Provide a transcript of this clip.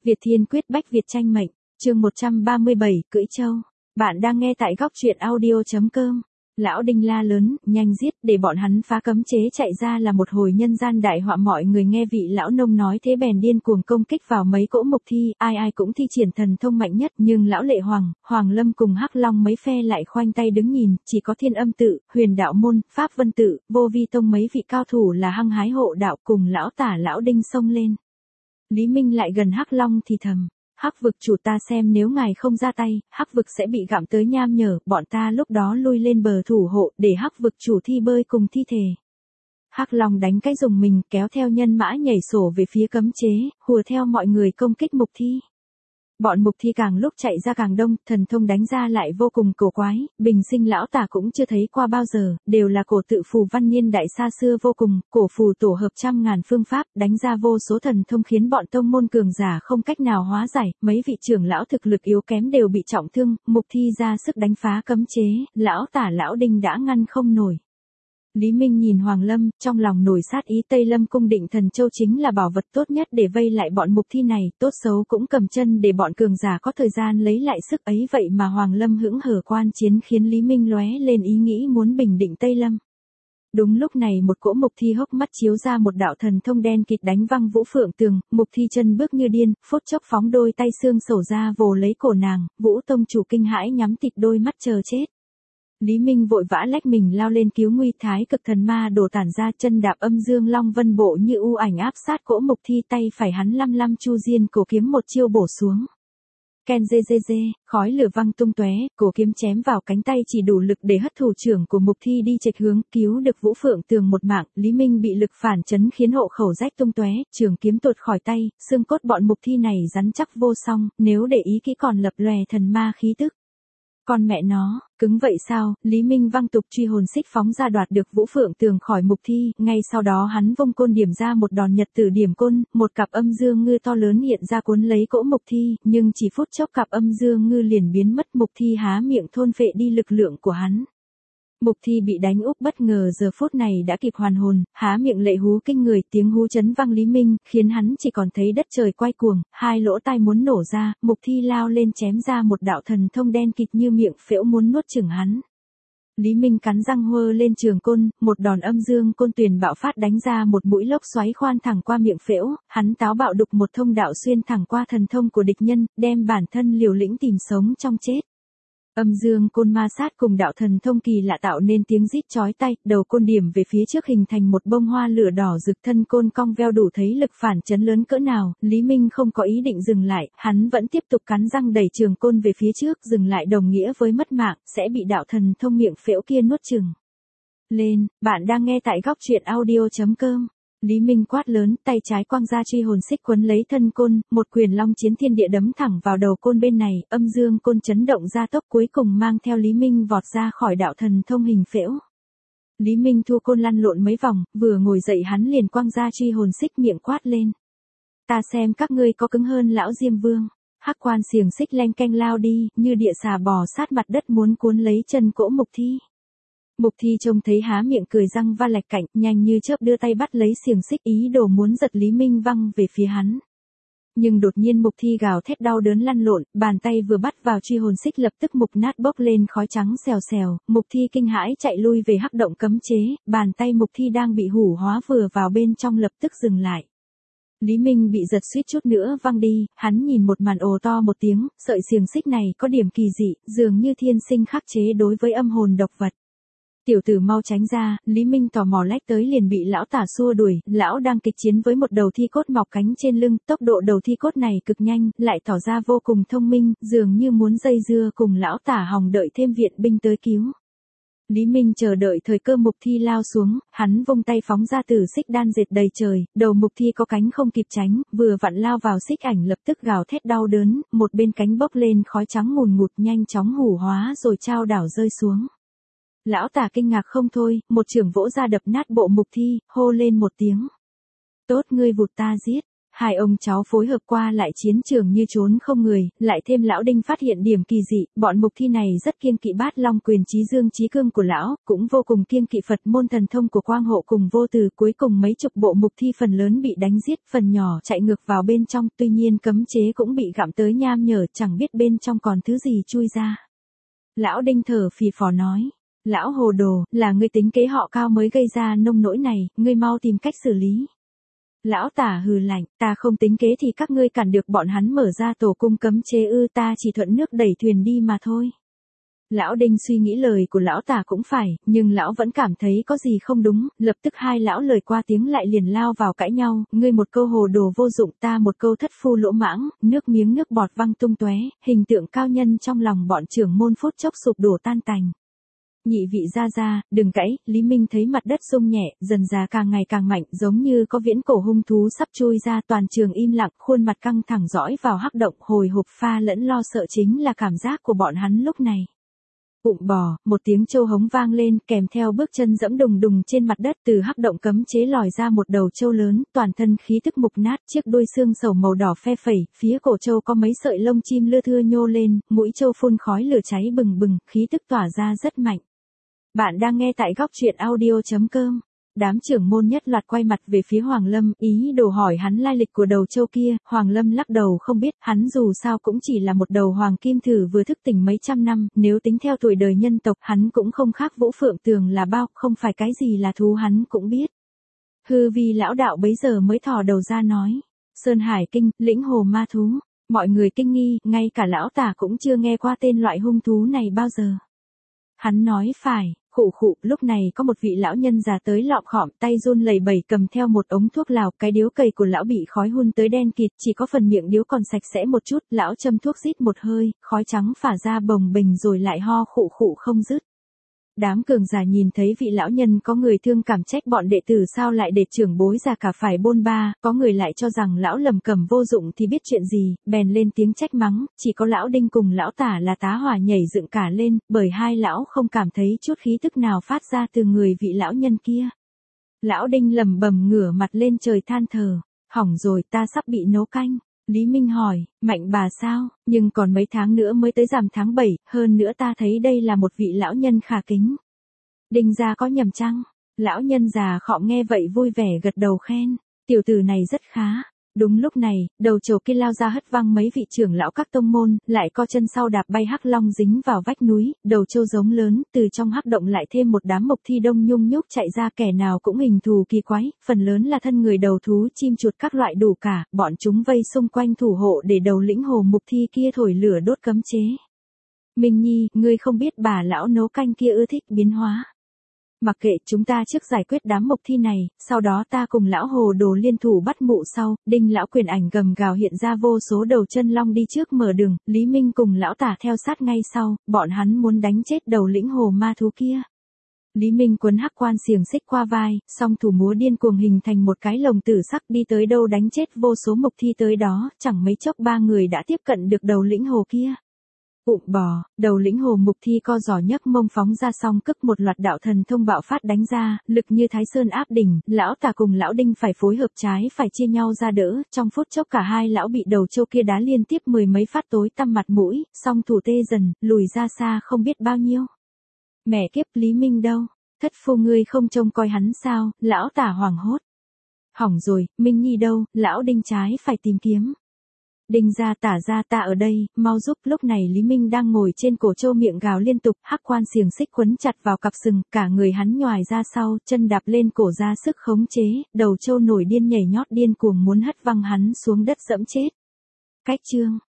Việt Thiên quyết bách Việt tranh mệnh, chương 137, cưỡi trâu. Bạn đang nghe tại góc truyện audio.com. Lão Đinh la lớn, nhanh giết, để bọn hắn phá cấm chế chạy ra là một hồi nhân gian đại họa. Mọi người nghe vị lão nông nói thế bèn điên cuồng công kích vào mấy cỗ mục thi, ai ai cũng thi triển thần thông mạnh nhất, nhưng lão Lệ Hoàng, Hoàng Lâm cùng Hắc Long mấy phe lại khoanh tay đứng nhìn, chỉ có Thiên Âm tự, Huyền Đạo môn, Pháp Vân tự, Vô Vi tông mấy vị cao thủ là hăng hái hộ đạo cùng lão Tả lão Đinh xông lên. Lý Minh lại gần Hắc Long thì thầm: Hắc vực chủ, ta xem nếu ngài không ra tay, Hắc vực sẽ bị gặm tới nham nhở, bọn ta lúc đó lui lên bờ thủ hộ, để Hắc vực chủ thi bơi cùng thi thể. Hắc Long đánh cái dùng mình, kéo theo nhân mã nhảy sổ về phía cấm chế, hùa theo mọi người công kích mục thi. Bọn mục thi càng lúc chạy ra càng đông, thần thông đánh ra lại vô cùng cổ quái, bình sinh lão Tả cũng chưa thấy qua bao giờ, đều là cổ tự phù văn niên đại xa xưa vô cùng, cổ phù tổ hợp trăm ngàn phương pháp, đánh ra vô số thần thông khiến bọn tông môn cường giả không cách nào hóa giải, mấy vị trưởng lão thực lực yếu kém đều bị trọng thương, mục thi ra sức đánh phá cấm chế, lão Tả lão Đinh đã ngăn không nổi. Lý Minh nhìn Hoàng Lâm, trong lòng nổi sát ý. Tây Lâm cung Định Thần Châu chính là bảo vật tốt nhất để vây lại bọn mục thi này, tốt xấu cũng cầm chân để bọn cường giả có thời gian lấy lại sức ấy, vậy mà Hoàng Lâm hững hờ quan chiến khiến Lý Minh lóe lên ý nghĩ muốn bình định Tây Lâm. Đúng lúc này một cỗ mục thi hốc mắt chiếu ra một đạo thần thông đen kịt đánh văng Vũ Phượng Tường, mục thi chân bước như điên, phút chốc phóng đôi tay xương sẩu ra vồ lấy cổ nàng, Vũ tông chủ kinh hãi nhắm tịt đôi mắt chờ chết. Lý Minh vội vã lách mình lao lên cứu nguy. Thái cực thần ma đổ tản ra, chân đạp âm dương long vân bộ như u ảnh áp sát cỗ mục thi, tay phải hắn lăm chu diên cổ kiếm một chiêu bổ xuống. Ken dê dê dê, khói lửa văng tung tóe, cổ kiếm chém vào cánh tay chỉ đủ lực để hất thủ trưởng của mục thi đi chệch hướng, cứu được Vũ Phượng Tường một mạng. Lý Minh bị lực phản chấn khiến hộ khẩu rách tung tóe, trường kiếm tuột khỏi tay, xương cốt bọn mục thi này rắn chắc vô song, nếu để ý kỹ còn lập lòe thần ma khí tức. Con mẹ nó, cứng vậy sao? Lý Minh văng tục truy hồn xích phóng ra đoạt được Vũ Phượng Tường khỏi mục thi, ngay sau đó hắn vung côn điểm ra một đòn nhật tử điểm côn, một cặp âm dương ngư to lớn hiện ra cuốn lấy cỗ mục thi, nhưng chỉ phút chốc cặp âm dương ngư liền biến mất, mục thi há miệng thôn phệ đi lực lượng của hắn. Mục thi bị đánh úp bất ngờ giờ phút này đã kịp hoàn hồn, há miệng lệ hú kinh người, tiếng hú chấn vang Lý Minh, khiến hắn chỉ còn thấy đất trời quay cuồng, hai lỗ tai muốn nổ ra, mục thi lao lên chém ra một đạo thần thông đen kịt như miệng phễu muốn nuốt chửng hắn. Lý Minh cắn răng huơ lên trường côn, một đòn âm dương côn tuyền bạo phát đánh ra một mũi lốc xoáy khoan thẳng qua miệng phễu, hắn táo bạo đục một thông đạo xuyên thẳng qua thần thông của địch nhân, đem bản thân liều lĩnh tìm sống trong chết. Âm dương côn ma sát cùng đạo thần thông kỳ lạ tạo nên tiếng rít chói tai, đầu côn điểm về phía trước hình thành một bông hoa lửa đỏ rực, thân côn cong veo đủ thấy lực phản chấn lớn cỡ nào. Lý Minh không có ý định dừng lại, hắn vẫn tiếp tục cắn răng đẩy trường côn về phía trước, dừng lại đồng nghĩa với mất mạng, sẽ bị đạo thần thông miệng phễu kia nuốt chửng. Lên, bạn đang nghe tại góc truyện audio.com. Lý Minh quát lớn, tay trái quăng ra truy hồn xích quấn lấy thân côn, một quyền long chiến thiên địa đấm thẳng vào đầu côn bên này, âm dương côn chấn động ra tốc cuối cùng mang theo Lý Minh vọt ra khỏi đạo thần thông hình phễu. Lý Minh thu côn lăn lộn mấy vòng, vừa ngồi dậy hắn liền quăng ra truy hồn xích miệng quát lên: Ta xem các ngươi có cứng hơn lão Diêm Vương. Hắc quan xiềng xích leng keng lao đi, như địa xà bò sát mặt đất muốn cuốn lấy chân cỗ mục thi. Mục thi trông thấy há miệng cười răng va lạch cạnh, nhanh như chớp đưa tay bắt lấy xiềng xích, ý đồ muốn giật Lý Minh văng về phía hắn. Nhưng đột nhiên mục thi gào thét đau đớn lăn lộn, bàn tay vừa bắt vào truy hồn xích lập tức mục nát bốc lên khói trắng xèo xèo, mục thi kinh hãi chạy lui về hắc động cấm chế, bàn tay mục thi đang bị hủ hóa vừa vào bên trong lập tức dừng lại. Lý Minh bị giật suýt chút nữa văng đi, hắn nhìn một màn ồ to một tiếng, sợi xiềng xích này có điểm kỳ dị, dường như thiên sinh khắc chế đối với âm hồn độc vật. Tiểu tử mau tránh ra, Lý Minh tò mò lách tới liền bị lão Tả xua đuổi, lão đang kịch chiến với một đầu thi cốt mọc cánh trên lưng, tốc độ đầu thi cốt này cực nhanh, lại tỏ ra vô cùng thông minh, dường như muốn dây dưa cùng lão Tả hòng đợi thêm viện binh tới cứu. Lý Minh chờ đợi thời cơ mục thi lao xuống, hắn vung tay phóng ra tử xích đan dệt đầy trời, đầu mục thi có cánh không kịp tránh, vừa vặn lao vào xích ảnh lập tức gào thét đau đớn, một bên cánh bốc lên khói trắng ngùn ngụt nhanh chóng hủ hóa rồi chao đảo rơi xuống. Lão Tả kinh ngạc không thôi, một chưởng vỗ ra đập nát bộ mục thi, hô lên một tiếng: Tốt, ngươi vụt ta giết. Hai ông cháu phối hợp qua lại chiến trường như trốn không người, lại thêm lão Đinh phát hiện điểm kỳ dị, bọn mục thi này rất kiêng kỵ Bát Long Quyền Chí Dương Chí Cương của lão, cũng vô cùng kiêng kỵ Phật môn thần thông của Quang Hộ cùng Vô Từ, cuối cùng mấy chục bộ mục thi phần lớn bị đánh giết, phần nhỏ chạy ngược vào bên trong, tuy nhiên cấm chế cũng bị gặm tới nham nhở, chẳng biết bên trong còn thứ gì chui ra. Lão Đinh thở phì phò nói, lão hồ đồ, là ngươi tính kế họ Cao mới gây ra nông nỗi này, ngươi mau tìm cách xử lý. Lão Tả hừ lạnh, ta không tính kế thì các ngươi cản được bọn hắn mở ra tổ cung cấm chế ư, ta chỉ thuận nước đẩy thuyền đi mà thôi. Lão Đinh suy nghĩ lời của lão Tả cũng phải, nhưng lão vẫn cảm thấy có gì không đúng, lập tức hai lão lời qua tiếng lại liền lao vào cãi nhau, ngươi một câu hồ đồ vô dụng, ta một câu thất phu lỗ mãng, nước miếng nước bọt văng tung tóe, hình tượng cao nhân trong lòng bọn trưởng môn phút chốc sụp đổ tan tành. Nhị vị ra, đừng cãi, Lý Minh thấy mặt đất rung nhẹ, dần dà càng ngày càng mạnh, giống như có viễn cổ hung thú sắp chui ra, toàn trường im lặng, khuôn mặt căng thẳng dõi vào hắc động, hồi hộp pha lẫn lo sợ chính là cảm giác của bọn hắn lúc này. Bò, một tiếng trâu hống vang lên, kèm theo bước chân dẫm đùng đùng trên mặt đất, từ hắc động cấm chế lòi ra một đầu trâu lớn, toàn thân khí tức mục nát, chiếc đuôi xương sầu màu đỏ phe phẩy, phía cổ trâu có mấy sợi lông chim lưa thưa nhô lên, mũi trâu phun khói lửa cháy bừng bừng, khí tức tỏa ra rất mạnh. Bạn đang nghe tại góc truyện audio.com. Đám trưởng môn nhất loạt quay mặt về phía Hoàng Lâm, ý đồ hỏi hắn lai lịch của đầu trâu kia, Hoàng Lâm lắc đầu không biết, hắn dù sao cũng chỉ là một đầu hoàng kim thử vừa thức tỉnh mấy trăm năm, nếu tính theo tuổi đời nhân tộc, hắn cũng không khác Vũ Phượng Tường là bao, không phải cái gì là thú hắn cũng biết. Hư Vi lão đạo bấy giờ mới thò đầu ra nói, Sơn Hải Kinh, lĩnh hồ ma thú, mọi người kinh nghi, ngay cả lão Tả cũng chưa nghe qua tên loại hung thú này bao giờ. Hắn nói phải. Khụ, lúc này có một vị lão nhân già tới lọm khọm, tay run lẩy bẩy cầm theo một ống thuốc lào, cái điếu cày của lão bị khói hun tới đen kịt, chỉ có phần miệng điếu còn sạch sẽ một chút, lão châm thuốc rít một hơi, khói trắng phả ra bồng bềnh rồi lại ho khụ không dứt. Đám cường giả nhìn thấy vị lão nhân có người thương cảm trách bọn đệ tử sao lại để trưởng bối già cả phải bôn ba, có người lại cho rằng lão lầm cẩm vô dụng thì biết chuyện gì, bèn lên tiếng trách mắng, chỉ có lão Đinh cùng lão Tả là tá hỏa nhảy dựng cả lên, bởi hai lão không cảm thấy chút khí tức nào phát ra từ người vị lão nhân kia. Lão Đinh lẩm bẩm ngửa mặt lên trời than thở, hỏng rồi, ta sắp bị nấu canh. Lý Minh hỏi, mạnh bà sao, nhưng còn mấy tháng nữa mới tới rằm tháng 7, hơn nữa ta thấy đây là một vị lão nhân khả kính. Đinh gia có nhầm chăng? Lão nhân già khọm nghe vậy vui vẻ gật đầu khen, tiểu tử này rất khá. Đúng lúc này, đầu trầu kia lao ra hất văng mấy vị trưởng lão các tông môn, lại co chân sau đạp bay hắc long dính vào vách núi, đầu trâu giống lớn, từ trong hắc động lại thêm một đám mộc thi đông nhung nhúc chạy ra, kẻ nào cũng hình thù kỳ quái, phần lớn là thân người đầu thú chim chuột các loại đủ cả, bọn chúng vây xung quanh thủ hộ để đầu lĩnh hồ mục thi kia thổi lửa đốt cấm chế. Minh Nhi, ngươi không biết bà lão nấu canh kia ưa thích biến hóa. Mặc kệ, chúng ta trước giải quyết đám mộc thi này, sau đó ta cùng lão hồ đồ liên thủ bắt mụ sau. Đinh lão quyền ảnh gầm gào hiện ra vô số đầu chân long đi trước mở đường, Lý Minh cùng lão Tả theo sát ngay sau, bọn hắn muốn đánh chết đầu lĩnh hồ ma thú kia. Lý Minh quấn hắc quan xiềng xích qua vai, song thủ múa điên cuồng hình thành một cái lồng tử sắc, đi tới đâu đánh chết vô số mộc thi tới đó, chẳng mấy chốc ba người đã tiếp cận được đầu lĩnh hồ kia. Bò, đầu lĩnh hồ mục thi co giò nhấc mông phóng ra song cức một loạt đạo thần thông bạo phát đánh ra, lực như Thái Sơn áp đỉnh, lão Tả cùng lão Đinh phải phối hợp trái phải chia nhau ra đỡ, trong phút chốc cả hai lão bị đầu trâu kia đá liên tiếp mười mấy phát tối tăm mặt mũi, song thủ tê dần, lùi ra xa không biết bao nhiêu. Mẹ kiếp, Lý Minh đâu? Thất phu ngươi không trông coi hắn sao? Lão Tả hoảng hốt. Hỏng rồi, Minh Nhi đâu? Lão Đinh trái phải tìm kiếm. Đinh gia Tả gia, ta ở đây, mau giúp. Lúc này Lý Minh đang ngồi trên cổ trâu miệng gào liên tục, hắc quan xiềng xích quấn chặt vào cặp sừng, cả người hắn nhoài ra sau, chân đạp lên cổ ra sức khống chế, đầu trâu nổi điên nhảy nhót điên cuồng muốn hất văng hắn xuống đất dẫm chết. Cách chương